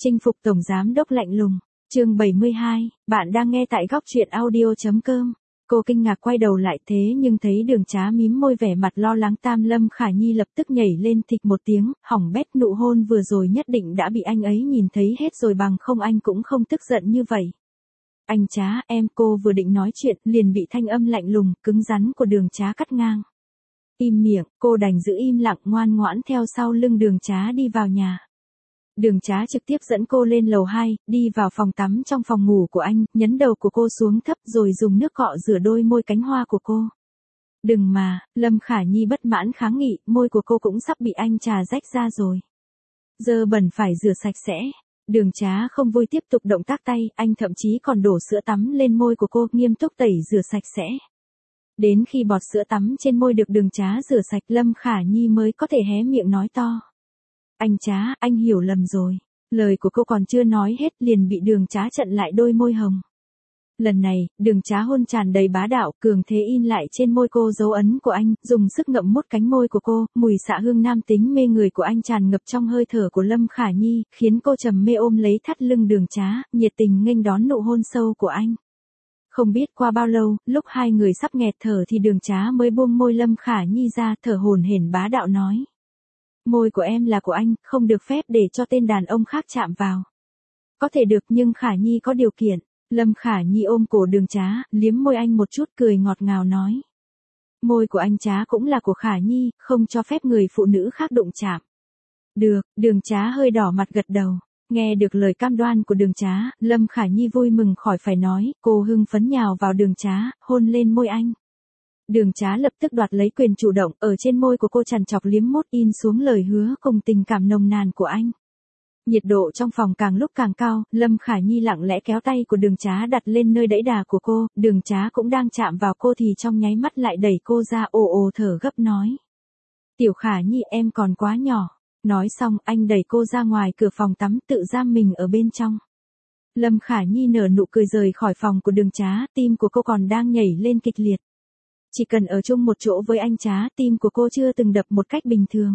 Chinh phục tổng giám đốc lạnh lùng. Chương 72, bạn đang nghe tại góc truyện audio.com. Cô kinh ngạc quay đầu lại thế nhưng thấy Đường Trá mím môi vẻ mặt lo lắng. Lâm Khả Nhi lập tức nhảy lên thịch một tiếng, hỏng bét, nụ hôn vừa rồi nhất định đã bị anh ấy nhìn thấy hết rồi, bằng không anh cũng không tức giận như vậy. Anh Trá, em. Cô vừa định nói chuyện, liền bị thanh âm lạnh lùng, cứng rắn của Đường Trá cắt ngang. Im miệng. Cô đành giữ im lặng, ngoan ngoãn theo sau lưng Đường Trá đi vào nhà. Đường Trá trực tiếp dẫn cô lên lầu 2, đi vào phòng tắm trong phòng ngủ của anh, nhấn đầu của cô xuống thấp rồi dùng nước cọ rửa đôi môi cánh hoa của cô. Đừng mà. Lâm Khả Nhi bất mãn kháng nghị, môi của cô cũng sắp bị anh trà rách ra rồi. Dơ bẩn phải rửa sạch sẽ. Đường Trá không vui tiếp tục động tác tay, anh thậm chí còn đổ sữa tắm lên môi của cô, nghiêm túc tẩy rửa sạch sẽ. Đến khi bọt sữa tắm trên môi được Đường Trá rửa sạch, Lâm Khả Nhi mới có thể hé miệng nói to. Anh Trá, anh hiểu lầm rồi. Lời của cô còn chưa nói hết liền bị Đường Trá chặn lại đôi môi hồng. Lần này, Đường Trá hôn tràn đầy bá đạo, cường thế in lại trên môi cô dấu ấn của anh, dùng sức ngậm mút cánh môi của cô, mùi xạ hương nam tính mê người của anh tràn ngập trong hơi thở của Lâm Khả Nhi, khiến cô trầm mê ôm lấy thắt lưng Đường Trá, nhiệt tình nghênh đón nụ hôn sâu của anh. Không biết qua bao lâu, lúc hai người sắp nghẹt thở thì Đường Trá mới buông môi Lâm Khả Nhi ra, thở hổn hển bá đạo nói. Môi của em là của anh, không được phép để cho tên đàn ông khác chạm vào. Có thể được nhưng Khả Nhi có điều kiện. Lâm Khả Nhi ôm cổ Đường Trá, liếm môi anh một chút, cười ngọt ngào nói. Môi của anh Trá cũng là của Khả Nhi, không cho phép người phụ nữ khác đụng chạm. Được. Đường Trá hơi đỏ mặt gật đầu. Nghe được lời cam đoan của Đường Trá, Lâm Khả Nhi vui mừng khỏi phải nói, cô hưng phấn nhào vào Đường Trá, hôn lên môi anh. Đường Trá lập tức đoạt lấy quyền chủ động, ở trên môi của cô trằn trọc liếm mút in xuống lời hứa cùng tình cảm nồng nàn của anh. Nhiệt độ trong phòng càng lúc càng cao, Lâm Khả Nhi lặng lẽ kéo tay của Đường Trá đặt lên nơi đẫy đà của cô, Đường Trá cũng đang chạm vào cô thì trong nháy mắt lại đẩy cô ra, ồ ồ thở gấp nói. Tiểu Khả Nhi, em còn quá nhỏ. Nói xong, anh đẩy cô ra ngoài cửa phòng tắm, tự giam mình ở bên trong. Lâm Khả Nhi nở nụ cười rời khỏi phòng của Đường Trá, tim của cô còn đang nhảy lên kịch liệt. Chỉ cần ở chung một chỗ với anh Trá, tim của cô chưa từng đập một cách bình thường.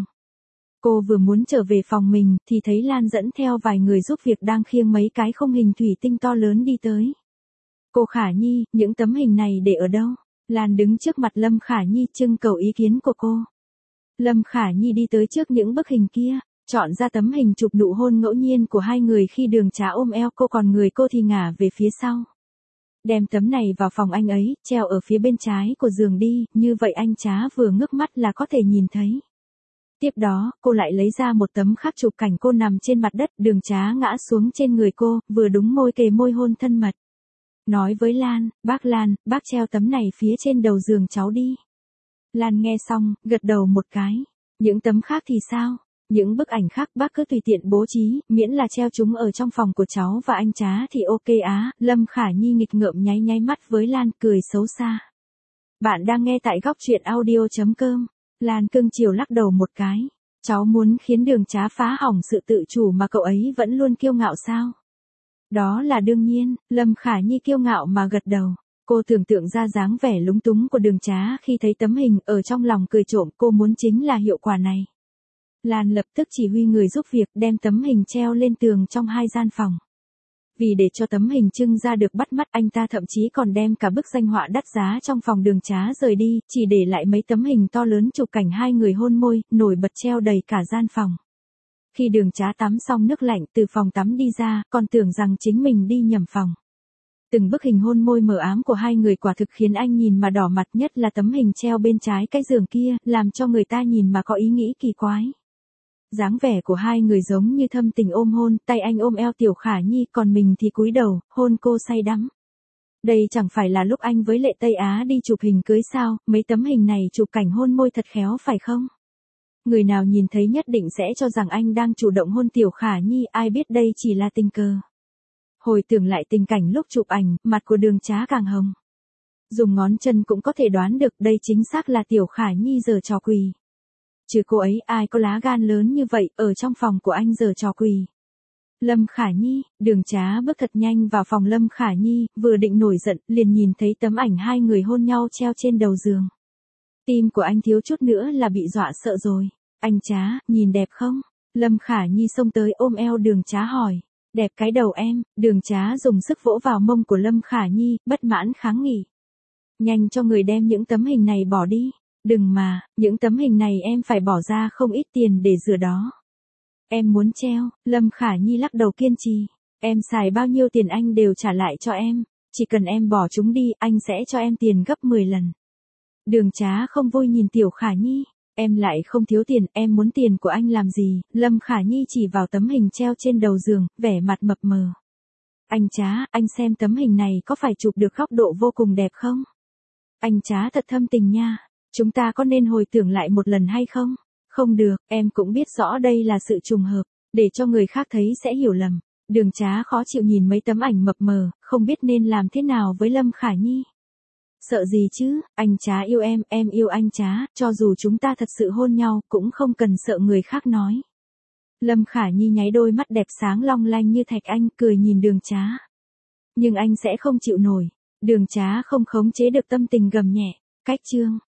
Cô vừa muốn trở về phòng mình, thì thấy Lan dẫn theo vài người giúp việc đang khiêng mấy cái khung hình thủy tinh to lớn đi tới. Cô Khả Nhi, những tấm hình này để ở đâu? Lan đứng trước mặt Lâm Khả Nhi trưng cầu ý kiến của cô. Lâm Khả Nhi đi tới trước những bức hình kia, chọn ra tấm hình chụp nụ hôn ngẫu nhiên của hai người khi Đường Trá ôm eo cô, còn người cô thì ngả về phía sau. Đem tấm này vào phòng anh ấy, treo ở phía bên trái của giường đi, như vậy anh Trá vừa ngước mắt là có thể nhìn thấy. Tiếp đó, cô lại lấy ra một tấm khác chụp cảnh cô nằm trên mặt đất, Đường Trá ngã xuống trên người cô, vừa đúng môi kề môi hôn thân mật. Nói với Lan, bác treo tấm này phía trên đầu giường cháu đi. Lan nghe xong, gật đầu một cái. Những tấm khác thì sao? Những bức ảnh khác bác cứ tùy tiện bố trí, miễn là treo chúng ở trong phòng của cháu và anh Trá thì ok á. Lâm Khả Nhi nghịch ngợm nháy mắt với Lan, cười xấu xa. Bạn đang nghe tại góc truyện audio.com. Lan cưng chiều lắc đầu một cái. Cháu muốn khiến Đường Trá phá hỏng sự tự chủ mà cậu ấy vẫn luôn kiêu ngạo sao? Đó là đương nhiên. Lâm Khả Nhi kiêu ngạo mà gật đầu. Cô tưởng tượng ra dáng vẻ lúng túng của Đường Trá khi thấy tấm hình, ở trong lòng cười trộm, cô muốn chính là hiệu quả này. Lan lập tức chỉ huy người giúp việc đem tấm hình treo lên tường trong hai gian phòng. Vì để cho tấm hình trưng ra được bắt mắt, anh ta thậm chí còn đem cả bức danh họa đắt giá trong phòng Đường Trá rời đi, chỉ để lại mấy tấm hình to lớn chụp cảnh hai người hôn môi, nổi bật treo đầy cả gian phòng. Khi Đường Trá tắm xong nước lạnh từ phòng tắm đi ra, còn tưởng rằng chính mình đi nhầm phòng. Từng bức hình hôn môi mờ ám của hai người quả thực khiến anh nhìn mà đỏ mặt, nhất là tấm hình treo bên trái cái giường kia, làm cho người ta nhìn mà có ý nghĩ kỳ quái. Dáng vẻ của hai người giống như thâm tình ôm hôn, tay anh ôm eo Tiểu Khả Nhi, còn mình thì cúi đầu, hôn cô say đắm. Đây chẳng phải là lúc anh với Lệ Tây Á đi chụp hình cưới sao, mấy tấm hình này chụp cảnh hôn môi thật khéo phải không? Người nào nhìn thấy nhất định sẽ cho rằng anh đang chủ động hôn Tiểu Khả Nhi, ai biết đây chỉ là tình cờ. Hồi tưởng lại tình cảnh lúc chụp ảnh, mặt của Đường Trá càng hồng. Dùng ngón chân cũng có thể đoán được đây chính xác là Tiểu Khả Nhi giở trò quỷ. Chứ cô ấy ai có lá gan lớn như vậy, ở trong phòng của anh giở trò quỷ. Lâm Khả Nhi. Đường Trá bước thật nhanh vào phòng Lâm Khả Nhi, vừa định nổi giận, liền nhìn thấy tấm ảnh hai người hôn nhau treo trên đầu giường. Tim của anh thiếu chút nữa là bị dọa sợ rồi. Anh Trá, nhìn đẹp không? Lâm Khả Nhi xông tới ôm eo Đường Trá hỏi. Đẹp cái đầu em, Đường Trá dùng sức vỗ vào mông của Lâm Khả Nhi, bất mãn kháng nghị. Nhanh cho người đem những tấm hình này bỏ đi. Đừng mà, những tấm hình này em phải bỏ ra không ít tiền để rửa đó. Em muốn treo, Lâm Khả Nhi lắc đầu kiên trì. Em xài bao nhiêu tiền anh đều trả lại cho em. Chỉ cần em bỏ chúng đi, anh sẽ cho em tiền gấp 10 lần. Đường Trá không vui nhìn Tiểu Khả Nhi. Em lại không thiếu tiền, em muốn tiền của anh làm gì? Lâm Khả Nhi chỉ vào tấm hình treo trên đầu giường, vẻ mặt mập mờ. Anh Trá, anh xem tấm hình này có phải chụp được góc độ vô cùng đẹp không? Anh Trá thật thâm tình nha. Chúng ta có nên hồi tưởng lại một lần hay không? Không được, em cũng biết rõ đây là sự trùng hợp, để cho người khác thấy sẽ hiểu lầm. Đường Trá khó chịu nhìn mấy tấm ảnh mập mờ, không biết nên làm thế nào với Lâm Khả Nhi. Sợ gì chứ, anh Trá yêu em yêu anh Trá, cho dù chúng ta thật sự hôn nhau, cũng không cần sợ người khác nói. Lâm Khả Nhi nháy đôi mắt đẹp sáng long lanh như thạch anh, cười nhìn Đường Trá. Nhưng anh sẽ không chịu nổi. Đường Trá không khống chế được tâm tình gầm nhẹ. Cách chương